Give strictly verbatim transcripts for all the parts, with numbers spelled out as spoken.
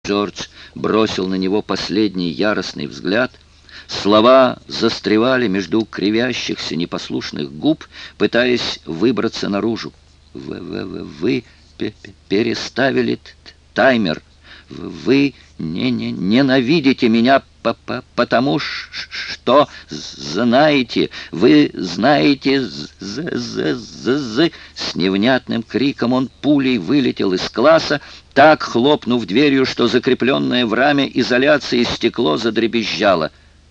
Джордж бросил на него последний яростный взгляд. Слова застревали между кривящихся непослушных губ, пытаясь выбраться наружу. «Вы, вы, вы, вы переставили таймер. Вы не, не, ненавидите меня, по -по потому что знаете, вы знаете, з -з -з -з -з С невнятным криком он пулей вылетел из класса, так хлопнув дверью, что закрепленное в раме изоляции стекло задребезжало.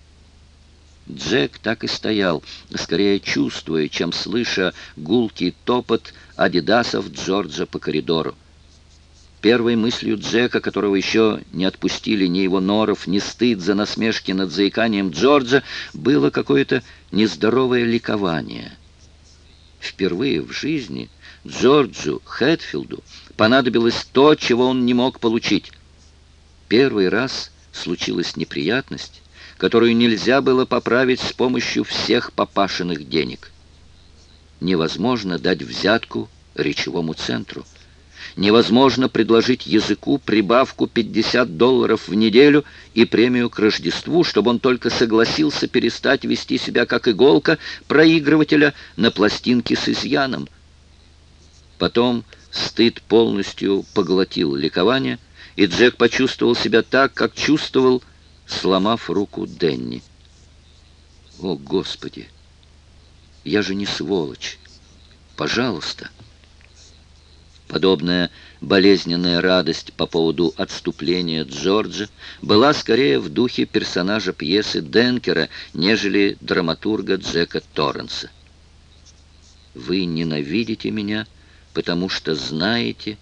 Джек так и стоял, скорее чувствуя, чем слыша гулкий топот адидасов Джорджа по коридору. Первой мыслью Джека, которого еще не отпустили ни его норов, ни стыд за насмешки над заиканием Джорджа, было какое-то нездоровое ликование. Впервые в жизни Джорджу Хэтфилду понадобилось то, чего он не мог получить. Первый раз случилась неприятность, которую нельзя было поправить с помощью всех папашиных денег. Невозможно дать взятку речевому центру. Невозможно предложить языку прибавку пятьдесят долларов в неделю и премию к Рождеству, чтобы он только согласился перестать вести себя как иголка проигрывателя на пластинке с изъяном. Потом стыд полностью поглотил ликование, и Джек почувствовал себя так, как чувствовал, сломав руку Денни. «О, Господи! Я же не сволочь! Пожалуйста!» Подобная болезненная радость по поводу отступления Джорджа была скорее в духе персонажа пьесы Денкера, нежели драматурга Джека Торренса. «Вы ненавидите меня, потому что знаете...»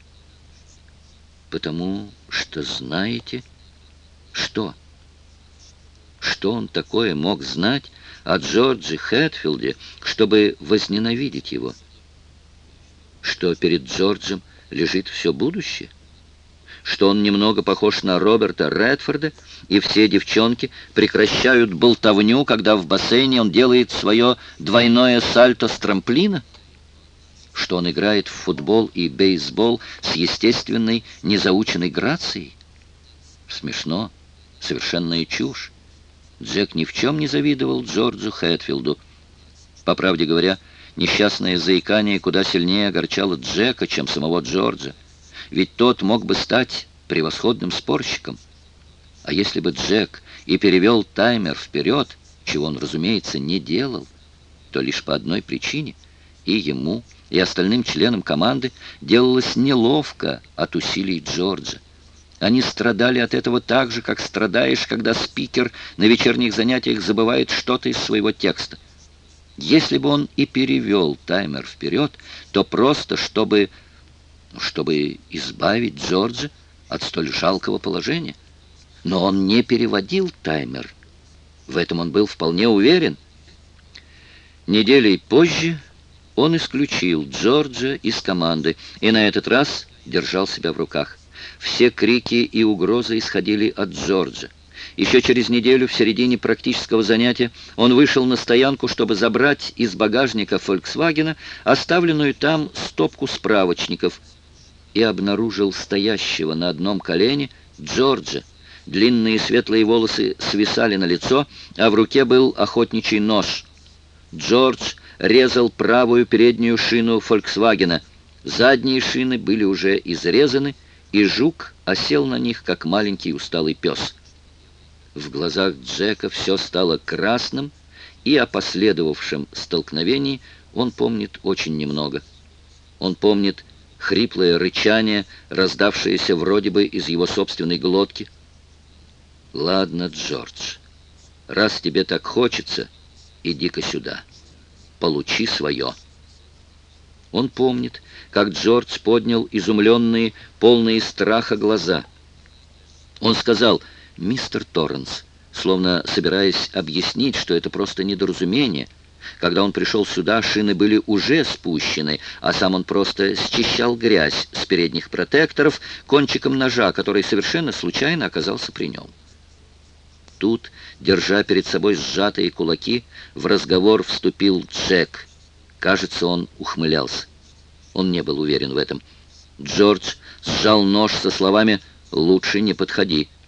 «Потому что знаете...» Что? Что он такое мог знать о Джордже Хэтфилде, чтобы возненавидеть его? Что перед Джорджем лежит все будущее? Что он немного похож на Роберта Редфорда, и все девчонки прекращают болтовню, когда в бассейне он делает свое двойное сальто с трамплина? Что он играет в футбол и бейсбол с естественной, незаученной грацией? Смешно, совершенная чушь. Джек ни в чем не завидовал Джорджу Хэтфилду. По правде говоря, несчастное заикание куда сильнее огорчало Джека, чем самого Джорджа. Ведь тот мог бы стать превосходным спорщиком. А если бы Джек и перевел таймер вперед, чего он, разумеется, не делал, то лишь по одной причине: и ему, и остальным членам команды делалось неловко от усилий Джорджа. Они страдали от этого так же, как страдаешь, когда спикер на вечерних занятиях забывает что-то из своего текста. Если бы он и перевел таймер вперед, то просто чтобы, чтобы избавить Джорджа от столь жалкого положения. Но он не переводил таймер. В этом он был вполне уверен. Неделей позже он исключил Джорджа из команды и на этот раз держал себя в руках. Все крики и угрозы исходили от Джорджа. Еще через неделю, в середине практического занятия, он вышел на стоянку, чтобы забрать из багажника «Фольксвагена» оставленную там стопку справочников, и обнаружил стоящего на одном колене Джорджа. Длинные светлые волосы свисали на лицо, а в руке был охотничий нож. Джордж резал правую переднюю шину «Фольксвагена». Задние шины были уже изрезаны, и жук осел на них, как маленький усталый пес. В глазах Джека все стало красным, и о последовавшем столкновении он помнит очень немного. Он помнит хриплое рычание, раздавшееся вроде бы из его собственной глотки. «Ладно, Джордж, раз тебе так хочется, иди-ка сюда, получи свое». Он помнит, как Джордж поднял изумленные, полные страха глаза. Он сказал: «Мистер Торренс», словно собираясь объяснить, что это просто недоразумение. Когда он пришел сюда, шины были уже спущены, а сам он просто счищал грязь с передних протекторов кончиком ножа, который совершенно случайно оказался при нем. Тут, держа перед собой сжатые кулаки, в разговор вступил Джек. Кажется, он ухмылялся. Он не был уверен в этом. Джордж сжал нож со словами: Лучше не подходи.